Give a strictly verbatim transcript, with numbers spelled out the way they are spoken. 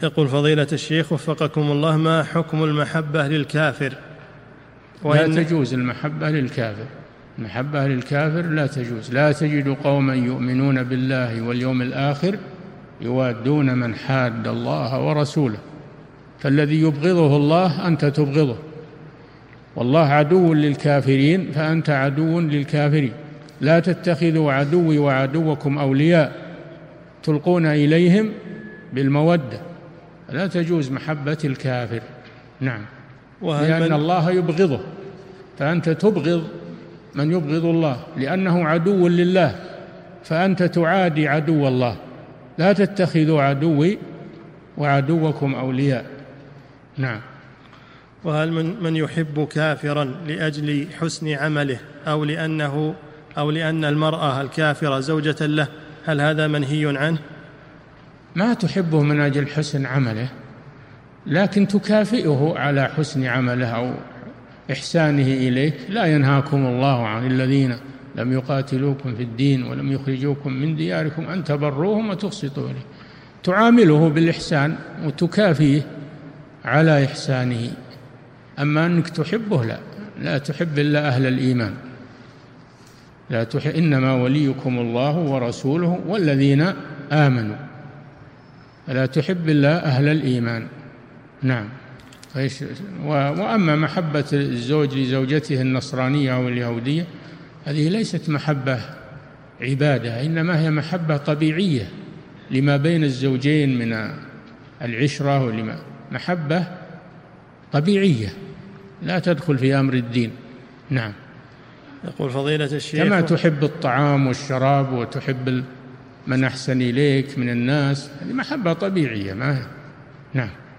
يقول فضيلة الشيخ وفقكم الله، ما حكم المحبة للكافر؟ لا تجوز المحبة للكافر، المحبة للكافر لا تجوز. لا تجد قوما يؤمنون بالله واليوم الآخر يوادون من حاد الله ورسوله. فالذي يبغضه الله أنت تبغضه، والله عدو للكافرين فأنت عدو للكافرين. لا تتخذوا عدوي وعدوكم أولياء تلقون إليهم بالمودة. لا تجوز محبة الكافر. نعم، لأن الله يبغضه، فأنت تبغض من يبغض الله لأنه عدو لله، فأنت تعادي عدو الله. لا تتخذوا عدوي وعدوكم أولياء. نعم. وهل من, من يحب كافرا لأجل حسن عمله أو لأنه أو لأن المرأة الكافرة زوجة له، هل هذا منهي عنه؟ ما تحبه من أجل حسن عمله، لكن تكافئه على حسن عمله أو إحسانه إليك. لا ينهاكم الله عن الذين لم يقاتلوكم في الدين ولم يخرجوكم من دياركم أن تبروهم وتقسطوا إليه. تعامله بالإحسان وتكافئه على إحسانه. أما أنك تحبه لا لا تحب إلا أهل الإيمان. لا تحب، إنما وليكم الله ورسوله والذين آمنوا. لا تحب إلا أهل الإيمان. نعم. وأما محبة الزوج لزوجته النصرانية أو اليهودية هذه ليست محبة عبادة، إنما هي محبة طبيعية لما بين الزوجين من العشرة، ولما محبة طبيعية لا تدخل في أمر الدين. نعم. يقول فضيلة الشيخ كما تحب الطعام والشراب وتحب من أحسن إليك من الناس، هذه محبة طبيعية. ما نعم.